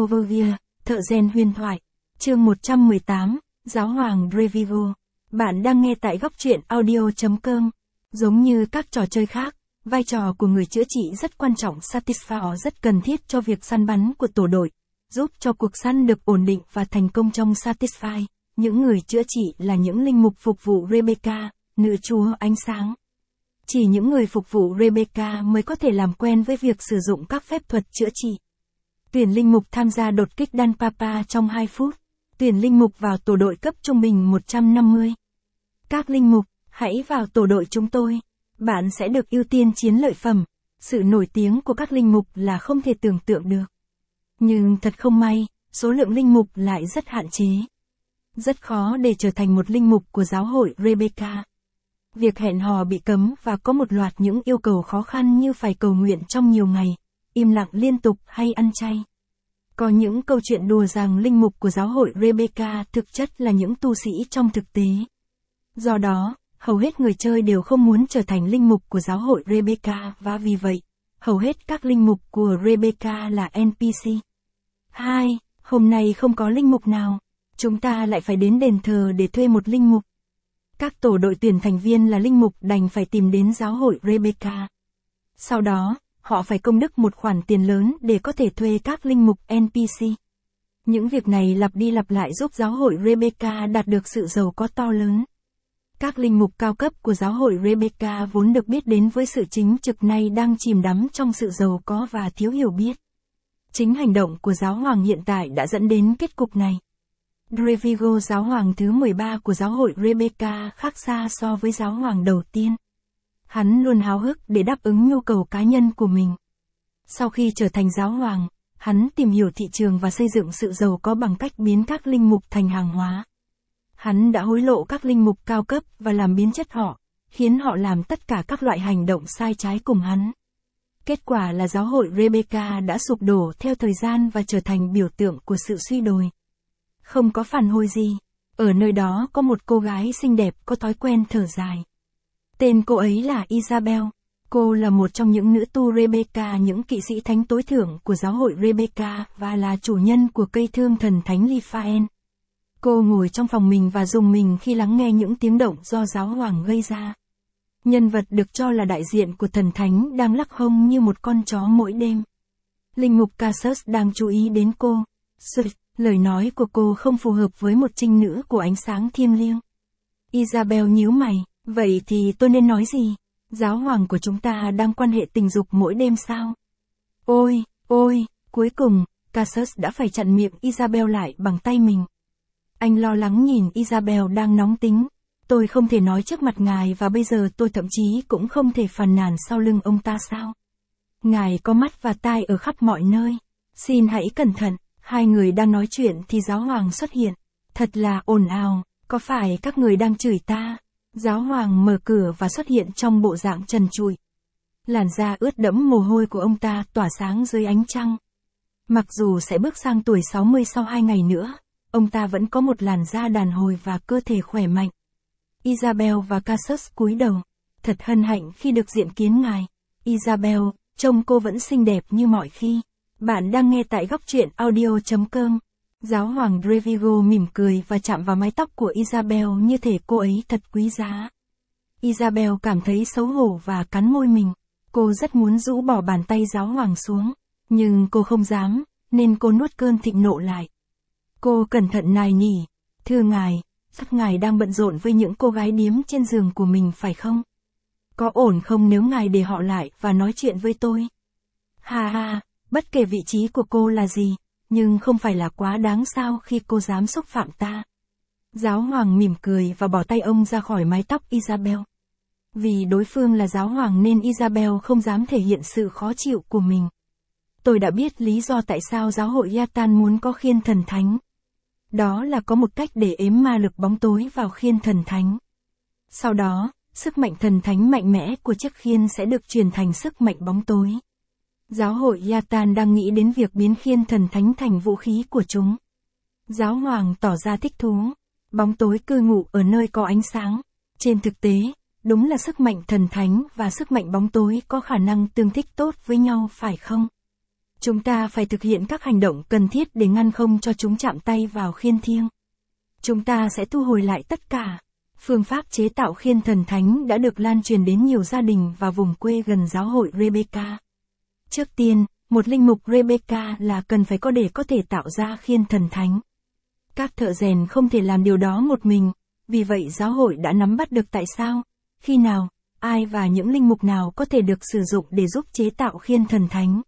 Overview, thợ rèn huyền thoại. Chương 118, Giáo hoàng Revivo. Bạn đang nghe tại góc truyện audio.com. Giống như các trò chơi khác, vai trò của người chữa trị rất quan trọng. Satisfyer rất cần thiết cho việc săn bắn của tổ đội, giúp cho cuộc săn được ổn định và thành công. Trong Satisfy, những người chữa trị là những linh mục phục vụ Rebecca, nữ chúa ánh sáng. Chỉ những người phục vụ Rebecca mới có thể làm quen với việc sử dụng các phép thuật chữa trị. Tuyển linh mục tham gia đột kích Dan Papa trong 2 phút. Tuyển linh mục vào tổ đội cấp trung bình 150. Các linh mục, hãy vào tổ đội chúng tôi. Bạn sẽ được ưu tiên chiến lợi phẩm. Sự nổi tiếng của các linh mục là không thể tưởng tượng được. Nhưng thật không may, số lượng linh mục lại rất hạn chế. Rất khó để trở thành một linh mục của giáo hội Rebecca. Việc hẹn hò bị cấm và có một loạt những yêu cầu khó khăn như phải cầu nguyện trong nhiều ngày, im lặng liên tục hay ăn chay. Có những câu chuyện đùa rằng linh mục của giáo hội Rebecca thực chất là những tu sĩ trong thực tế. Do đó, hầu hết người chơi đều không muốn trở thành linh mục của giáo hội Rebecca và vì vậy, hầu hết các linh mục của Rebecca là NPC. 2. Hôm nay không có linh mục nào. Chúng ta lại phải đến đền thờ để thuê một linh mục. Các tổ đội tuyển thành viên là linh mục đành phải tìm đến giáo hội Rebecca. Sau đó, họ phải công đức một khoản tiền lớn để có thể thuê các linh mục NPC. Những việc này lặp đi lặp lại giúp giáo hội Rebecca đạt được sự giàu có to lớn. Các linh mục cao cấp của giáo hội Rebecca vốn được biết đến với sự chính trực nay đang chìm đắm trong sự giàu có và thiếu hiểu biết. Chính hành động của giáo hoàng hiện tại đã dẫn đến kết cục này. Revigo, giáo hoàng thứ 13 của giáo hội Rebecca, khác xa so với giáo hoàng đầu tiên. Hắn luôn háo hức để đáp ứng nhu cầu cá nhân của mình. Sau khi trở thành giáo hoàng, hắn tìm hiểu thị trường và xây dựng sự giàu có bằng cách biến các linh mục thành hàng hóa. Hắn đã hối lộ các linh mục cao cấp và làm biến chất họ, khiến họ làm tất cả các loại hành động sai trái cùng hắn. Kết quả là giáo hội Rebecca đã sụp đổ theo thời gian và trở thành biểu tượng của sự suy đồi. Không có phản hồi gì. Ở nơi đó có một cô gái xinh đẹp có thói quen thở dài. Tên cô ấy là Isabel. Cô là một trong những nữ tu Rebecca, những kỵ sĩ thánh tối thượng của giáo hội Rebecca và là chủ nhân của cây thương thần thánh Raphael. Cô ngồi trong phòng mình và rùng mình khi lắng nghe những tiếng động do giáo hoàng gây ra. Nhân vật được cho là đại diện của thần thánh đang lắc hông như một con chó mỗi đêm. Linh mục Cassius đang chú ý đến cô. Lời nói của cô không phù hợp với một trinh nữ của ánh sáng thiêng liêng. Isabel nhíu mày, vậy thì tôi nên nói gì? Giáo hoàng của chúng ta đang quan hệ tình dục mỗi đêm sao? Ôi, cuối cùng, Cassius đã phải chặn miệng Isabel lại bằng tay mình. Anh lo lắng nhìn Isabel đang nóng tính. Tôi không thể nói trước mặt ngài và bây giờ tôi thậm chí cũng không thể phàn nàn sau lưng ông ta sao? Ngài có mắt và tai ở khắp mọi nơi. Xin hãy cẩn thận. Hai người đang nói chuyện thì giáo hoàng xuất hiện. Thật là ồn ào, có phải các người đang chửi ta? Giáo hoàng mở cửa và xuất hiện trong bộ dạng trần trụi. Làn da ướt đẫm mồ hôi của ông ta tỏa sáng dưới ánh trăng. Mặc dù sẽ bước sang tuổi 60 sau 2 ngày nữa, ông ta vẫn có một làn da đàn hồi và cơ thể khỏe mạnh. Isabel và Cassius cúi đầu. Thật hân hạnh khi được diện kiến ngài. Isabel, trông cô vẫn xinh đẹp như mọi khi. Bạn đang nghe tại góc truyện audio.com. Giáo hoàng Revigo mỉm cười và chạm vào mái tóc của Isabel như thể cô ấy thật quý giá. Isabel cảm thấy xấu hổ và cắn môi mình. Cô rất muốn rũ bỏ bàn tay giáo hoàng xuống, nhưng cô không dám, nên cô nuốt cơn thịnh nộ lại. Cô cẩn thận nài nỉ, thưa ngài, chắc ngài đang bận rộn với những cô gái điếm trên giường của mình phải không? Có ổn không nếu ngài để họ lại và nói chuyện với tôi? Ha, bất kể vị trí của cô là gì, nhưng không phải là quá đáng sao khi cô dám xúc phạm ta. Giáo hoàng mỉm cười và bỏ tay ông ra khỏi mái tóc Isabel. Vì đối phương là giáo hoàng nên Isabel không dám thể hiện sự khó chịu của mình. Tôi đã biết lý do tại sao giáo hội Yatan muốn có khiên thần thánh. Đó là có một cách để ếm ma lực bóng tối vào khiên thần thánh. Sau đó, sức mạnh thần thánh mạnh mẽ của chiếc khiên sẽ được truyền thành sức mạnh bóng tối. Giáo hội Yatan đang nghĩ đến việc biến khiên thần thánh thành vũ khí của chúng. Giáo hoàng tỏ ra thích thú. Bóng tối cư ngụ ở nơi có ánh sáng. Trên thực tế, đúng là sức mạnh thần thánh và sức mạnh bóng tối có khả năng tương thích tốt với nhau phải không? Chúng ta phải thực hiện các hành động cần thiết để ngăn không cho chúng chạm tay vào khiên thiêng. Chúng ta sẽ thu hồi lại tất cả. Phương pháp chế tạo khiên thần thánh đã được lan truyền đến nhiều gia đình và vùng quê gần giáo hội Rebecca. Trước tiên, một linh mục Rebecca là cần phải có để có thể tạo ra khiên thần thánh. Các thợ rèn không thể làm điều đó một mình, vì vậy giáo hội đã nắm bắt được tại sao, khi nào, ai và những linh mục nào có thể được sử dụng để giúp chế tạo khiên thần thánh.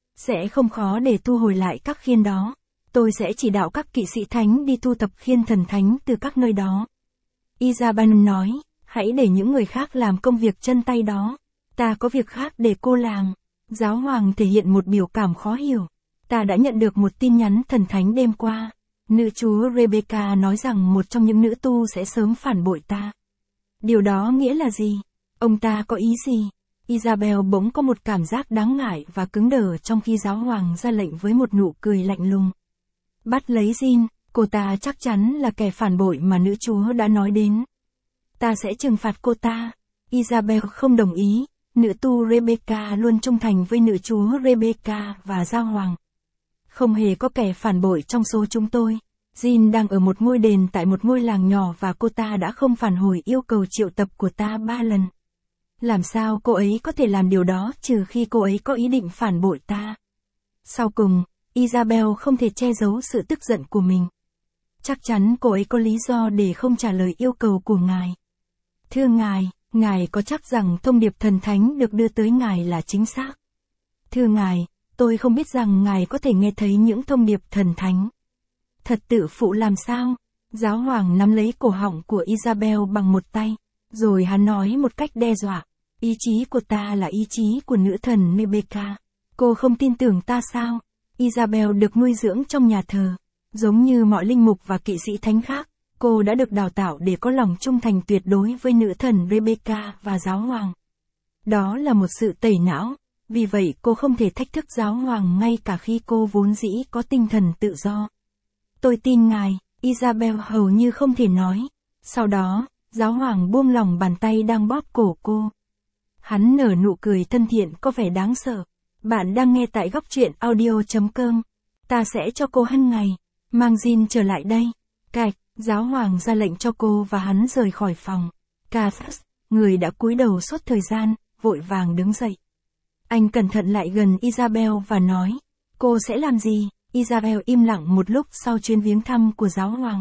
Sẽ không khó để thu hồi lại các khiên đó. Tôi sẽ chỉ đạo các kỵ sĩ thánh đi thu thập khiên thần thánh từ các nơi đó. Isabel nói, hãy để những người khác làm công việc chân tay đó. Ta có việc khác để cô làm. Giáo hoàng thể hiện một biểu cảm khó hiểu. Ta đã nhận được một tin nhắn thần thánh đêm qua. Nữ chúa Rebecca nói rằng một trong những nữ tu sẽ sớm phản bội ta. Điều đó nghĩa là gì? Ông ta có ý gì? Isabel bỗng có một cảm giác đáng ngại và cứng đờ trong khi giáo hoàng ra lệnh với một nụ cười lạnh lùng. Bắt lấy Jean, cô ta chắc chắn là kẻ phản bội mà nữ chúa đã nói đến. Ta sẽ trừng phạt cô ta. Isabel không đồng ý, nữ tu Rebecca luôn trung thành với nữ chúa Rebecca và giáo hoàng. Không hề có kẻ phản bội trong số chúng tôi. Jean đang ở một ngôi đền tại một ngôi làng nhỏ và cô ta đã không phản hồi yêu cầu triệu tập của ta 3 lần. Làm sao cô ấy có thể làm điều đó trừ khi cô ấy có ý định phản bội ta? Sau cùng, Isabel không thể che giấu sự tức giận của mình. Chắc chắn cô ấy có lý do để không trả lời yêu cầu của ngài. Thưa ngài có chắc rằng thông điệp thần thánh được đưa tới ngài là chính xác? Thưa ngài, tôi không biết rằng ngài có thể nghe thấy những thông điệp thần thánh. Thật tự phụ làm sao? Giáo hoàng nắm lấy cổ họng của Isabel bằng một tay, rồi hắn nói một cách đe dọa. Ý chí của ta là ý chí của nữ thần Rebecca. Cô không tin tưởng ta sao? Isabel được nuôi dưỡng trong nhà thờ. Giống như mọi linh mục và kỵ sĩ thánh khác, cô đã được đào tạo để có lòng trung thành tuyệt đối với nữ thần Rebecca và giáo hoàng. Đó là một sự tẩy não, vì vậy cô không thể thách thức giáo hoàng ngay cả khi cô vốn dĩ có tinh thần tự do. Tôi tin ngài, Isabel hầu như không thể nói. Sau đó, giáo hoàng buông lỏng bàn tay đang bóp cổ cô. Hắn nở nụ cười thân thiện có vẻ đáng sợ. Bạn đang nghe tại góc truyện audio.com. Ta sẽ cho cô hân ngày. Mang Jean trở lại đây. Cạch, giáo hoàng ra lệnh cho cô và hắn rời khỏi phòng. Cathus, người đã cúi đầu suốt thời gian, vội vàng đứng dậy. Anh cẩn thận lại gần Isabel và nói, cô sẽ làm gì? Isabel im lặng một lúc sau chuyến viếng thăm của giáo hoàng.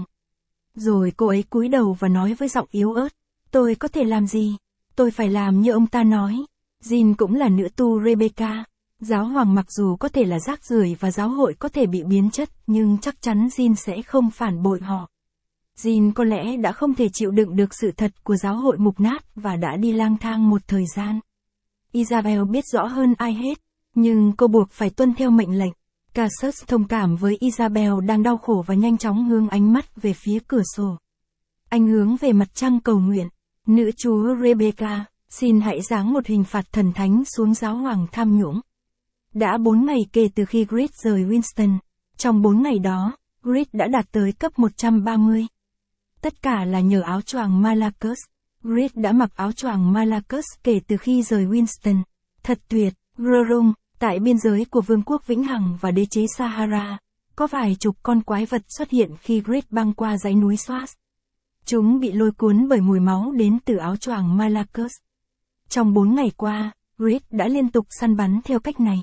Rồi cô ấy cúi đầu và nói với giọng yếu ớt, tôi có thể làm gì? Tôi phải làm như ông ta nói. Jean cũng là nữ tu Rebecca. Giáo hoàng mặc dù có thể là rác rưởi và giáo hội có thể bị biến chất, nhưng chắc chắn Jean sẽ không phản bội họ. Jean có lẽ đã không thể chịu đựng được sự thật của giáo hội mục nát và đã đi lang thang một thời gian. Isabel biết rõ hơn ai hết, nhưng cô buộc phải tuân theo mệnh lệnh. Cassius thông cảm với Isabel đang đau khổ và nhanh chóng hướng ánh mắt về phía cửa sổ. Anh hướng về mặt trăng cầu nguyện. Nữ chúa Rebecca, xin hãy giáng một hình phạt thần thánh xuống giáo hoàng tham nhũng. Đã 4 ngày kể từ khi Grid rời Winston. Trong 4 ngày đó, Grid đã đạt tới cấp 130. Tất cả là nhờ áo choàng Malacus. Grid đã mặc áo choàng Malacus kể từ khi rời Winston. Thật tuyệt, Grurung, tại biên giới của Vương quốc Vĩnh Hằng và đế chế Sahara, có vài chục con quái vật xuất hiện khi Grid băng qua dãy núi Swat. Chúng bị lôi cuốn bởi mùi máu đến từ áo choàng Malacus. Trong 4 ngày qua, Grid đã liên tục săn bắn theo cách này.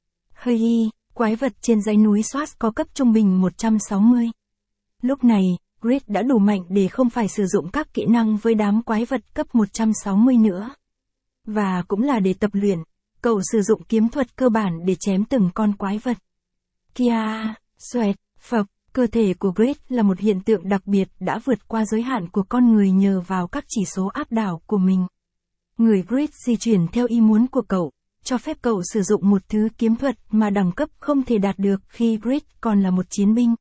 Hơi quái vật trên dãy núi Swat có cấp trung bình 160. Lúc này, Grid đã đủ mạnh để không phải sử dụng các kỹ năng với đám quái vật cấp 160 nữa. Và cũng là để tập luyện, cậu sử dụng kiếm thuật cơ bản để chém từng con quái vật. Kia, xoẹt, phập, cơ thể của Grid là một hiện tượng đặc biệt đã vượt qua giới hạn của con người nhờ vào các chỉ số áp đảo của mình. Người Grid di chuyển theo ý muốn của cậu, cho phép cậu sử dụng một thứ kiếm thuật mà đẳng cấp không thể đạt được khi Grid còn là một chiến binh.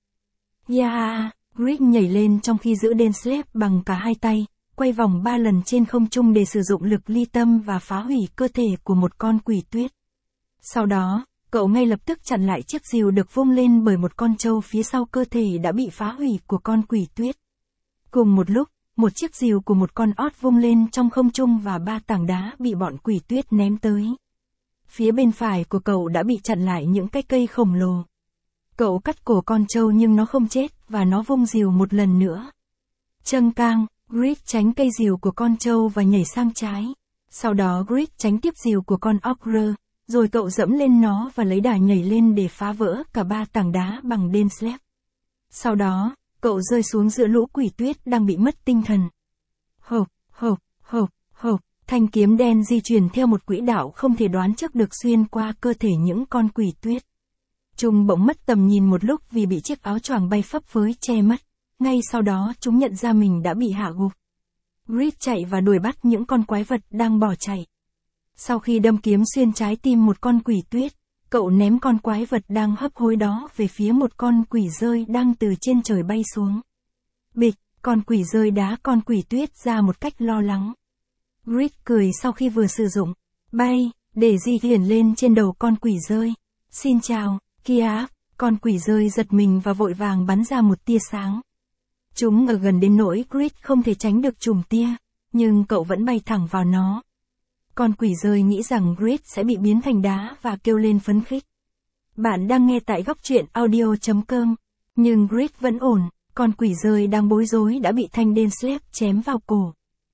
Grid nhảy lên trong khi giữ Denslev bằng cả hai tay, quay vòng 3 lần trên không trung để sử dụng lực ly tâm và phá hủy cơ thể của một con quỷ tuyết. Sau đó, cậu ngay lập tức chặn lại chiếc rìu được vung lên bởi một con trâu phía sau cơ thể đã bị phá hủy của con quỷ tuyết. Cùng một lúc, một chiếc rìu của một con ót vung lên trong không trung và 3 tảng đá bị bọn quỷ tuyết ném tới. Phía bên phải của cậu đã bị chặn lại những cái cây khổng lồ. Cậu cắt cổ con trâu nhưng nó không chết, và nó vung rìu một lần nữa. Châng cang, Grid tránh cây rìu của con trâu và nhảy sang trái. Sau đó Grid tránh tiếp rìu của con ogre, rồi cậu dẫm lên nó và lấy đà nhảy lên để phá vỡ cả 3 tảng đá bằng đên slab. Sau đó, cậu rơi xuống giữa lũ quỷ tuyết đang bị mất tinh thần. Hộp, hộp, hộp, hộp, thanh kiếm đen di chuyển theo một quỹ đạo không thể đoán trước được xuyên qua cơ thể những con quỷ tuyết. Chúng bỗng mất tầm nhìn một lúc vì bị chiếc áo choàng bay phấp phới che mất. Ngay sau đó chúng nhận ra mình đã bị hạ gục. Grid chạy và đuổi bắt những con quái vật đang bỏ chạy. Sau khi đâm kiếm xuyên trái tim một con quỷ tuyết, cậu ném con quái vật đang hấp hối đó về phía một con quỷ rơi đang từ trên trời bay xuống. Bịch, con quỷ rơi đá con quỷ tuyết ra một cách lo lắng. Grid cười sau khi vừa sử dụng bay để di chuyển lên trên đầu con quỷ rơi. Xin chào, kia, con quỷ rơi giật mình và vội vàng bắn ra một tia sáng. Chúng ở gần đến nỗi Grid không thể tránh được chùm tia, nhưng cậu vẫn bay thẳng vào nó. Con quỷ rơi nghĩ rằng Grid sẽ bị biến thành đá và kêu lên phấn khích. Bạn đang nghe tại góc truyện audio.com, nhưng Grid vẫn ổn, con quỷ rơi đang bối rối đã bị thanh đên slab chém vào cổ.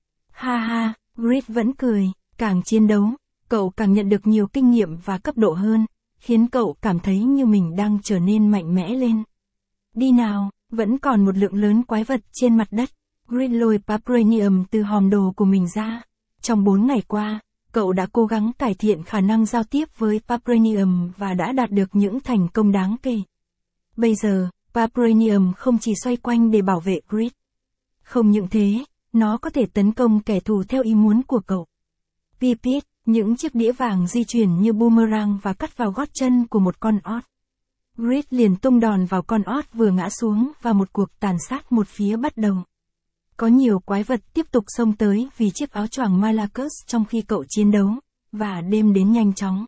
Ha ha, Grid vẫn cười, càng chiến đấu, cậu càng nhận được nhiều kinh nghiệm và cấp độ hơn, khiến cậu cảm thấy như mình đang trở nên mạnh mẽ lên. Đi nào, vẫn còn một lượng lớn quái vật trên mặt đất. Grid lôi Vibranium từ hòm đồ của mình ra. Trong 4 ngày qua, cậu đã cố gắng cải thiện khả năng giao tiếp với Vibranium và đã đạt được những thành công đáng kể. Bây giờ, Vibranium không chỉ xoay quanh để bảo vệ Grid. Không những thế, nó có thể tấn công kẻ thù theo ý muốn của cậu. Pipit, những chiếc đĩa vàng di chuyển như boomerang và cắt vào gót chân của một con ot. Grid liền tung đòn vào con ot vừa ngã xuống và một cuộc tàn sát một phía bắt đầu. Có nhiều quái vật tiếp tục xông tới vì chiếc áo choàng Malachus trong khi cậu chiến đấu, và đêm đến nhanh chóng.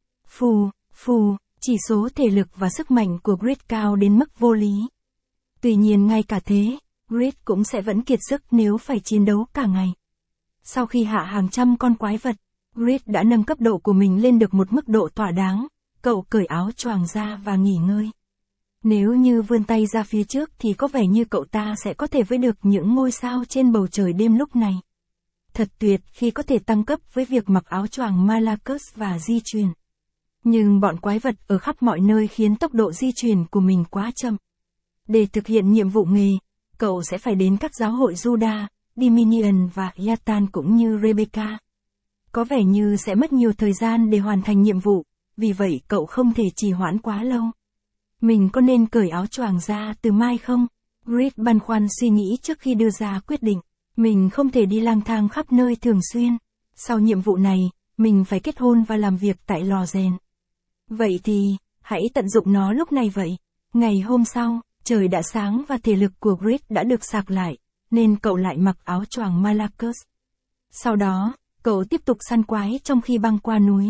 Phù, chỉ số thể lực và sức mạnh của Grid cao đến mức vô lý. Tuy nhiên ngay cả thế, Grid cũng sẽ vẫn kiệt sức nếu phải chiến đấu cả ngày. Sau khi hạ hàng trăm con quái vật, Grid đã nâng cấp độ của mình lên được một mức độ thỏa đáng. Cậu cởi áo choàng ra và nghỉ ngơi. Nếu như vươn tay ra phía trước thì có vẻ như cậu ta sẽ có thể với được những ngôi sao trên bầu trời đêm lúc này. Thật tuyệt khi có thể tăng cấp với việc mặc áo choàng Malachus và di chuyển. Nhưng bọn quái vật ở khắp mọi nơi khiến tốc độ di chuyển của mình quá chậm. Để thực hiện nhiệm vụ nghề, cậu sẽ phải đến các giáo hội Judah, Dominion và Yatan cũng như Rebecca. Có vẻ như sẽ mất nhiều thời gian để hoàn thành nhiệm vụ. Vì vậy cậu không thể trì hoãn quá lâu. Mình có nên cởi áo choàng ra từ mai không? Grid băn khoăn suy nghĩ trước khi đưa ra quyết định. Mình không thể đi lang thang khắp nơi thường xuyên. Sau nhiệm vụ này, mình phải kết hôn và làm việc tại lò rèn. Vậy thì, hãy tận dụng nó lúc này vậy. Ngày hôm sau, trời đã sáng và thể lực của Grid đã được sạc lại, nên cậu lại mặc áo choàng Malachus. Sau đó, cậu tiếp tục săn quái trong khi băng qua núi.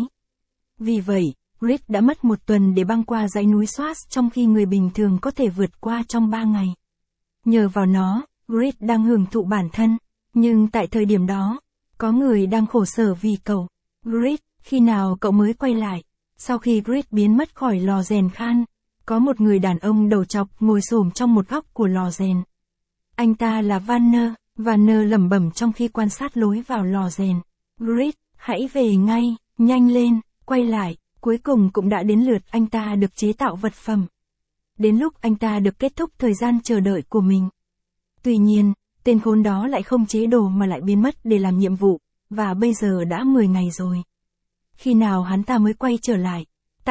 Vì vậy, Grid đã mất 1 tuần để băng qua dãy núi Swartz trong khi người bình thường có thể vượt qua trong 3 ngày. Nhờ vào nó, Grid đang hưởng thụ bản thân, nhưng tại thời điểm đó, có người đang khổ sở vì cậu. Grid, khi nào cậu mới quay lại? Sau khi Grid biến mất khỏi lò rèn khan, có một người đàn ông đầu trọc ngồi xổm trong một góc của lò rèn. Anh ta là Vanner lẩm bẩm trong khi quan sát lối vào lò rèn. Grid, hãy về ngay, nhanh lên, quay lại. Cuối cùng cũng đã đến lượt anh ta được chế tạo vật phẩm. Đến lúc anh ta được kết thúc thời gian chờ đợi của mình. Tuy nhiên, tên khốn đó lại không chế đồ mà lại biến mất để làm nhiệm vụ, và bây giờ đã 10 ngày rồi. Khi nào hắn ta mới quay trở lại?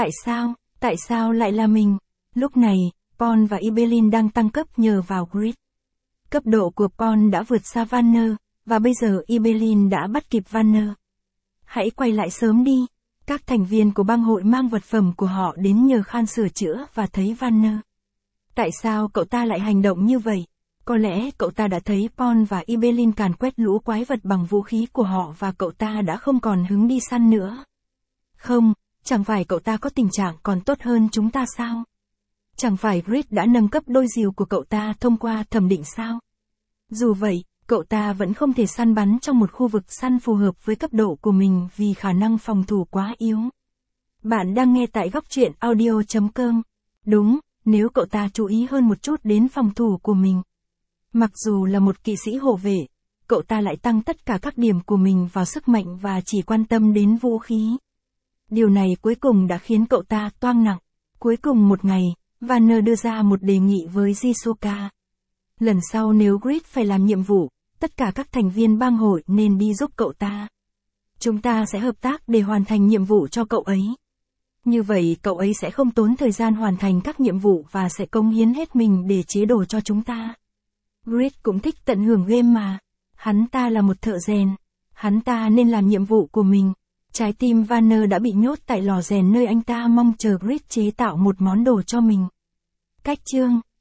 Tại sao lại là mình? Lúc này, Paul và Ibelin đang tăng cấp nhờ vào Grid. Cấp độ của Paul đã vượt xa Vanner, và bây giờ Ibelin đã bắt kịp Vanner. Hãy quay lại sớm đi. Các thành viên của bang hội mang vật phẩm của họ đến nhờ Khan sửa chữa và thấy Vanner. Tại sao cậu ta lại hành động như vậy? Có lẽ cậu ta đã thấy Paul và Ibelin càn quét lũ quái vật bằng vũ khí của họ và cậu ta đã không còn hứng đi săn nữa. Không, chẳng phải cậu ta có tình trạng còn tốt hơn chúng ta sao? Chẳng phải Grid đã nâng cấp đôi rìu của cậu ta thông qua thẩm định sao? Dù vậy, cậu ta vẫn không thể săn bắn trong một khu vực săn phù hợp với cấp độ của mình vì khả năng phòng thủ quá yếu. Bạn đang nghe tại góc truyện audio.com. Đúng, nếu cậu ta chú ý hơn một chút đến phòng thủ của mình. Mặc dù là một kỵ sĩ hộ vệ, cậu ta lại tăng tất cả các điểm của mình vào sức mạnh và chỉ quan tâm đến vũ khí. Điều này cuối cùng đã khiến cậu ta toang nặng. Cuối cùng một ngày, Vanner đưa ra một đề nghị với Jisoka. Lần sau nếu Grid phải làm nhiệm vụ, tất cả các thành viên bang hội nên đi giúp cậu ta. Chúng ta sẽ hợp tác để hoàn thành nhiệm vụ cho cậu ấy. Như vậy cậu ấy sẽ không tốn thời gian hoàn thành các nhiệm vụ và sẽ cống hiến hết mình để chế đồ cho chúng ta. Grid cũng thích tận hưởng game mà. Hắn ta là một thợ rèn. Hắn ta nên làm nhiệm vụ của mình. Trái tim Vanner đã bị nhốt tại lò rèn nơi anh ta mong chờ Grid chế tạo một món đồ cho mình. Cách chương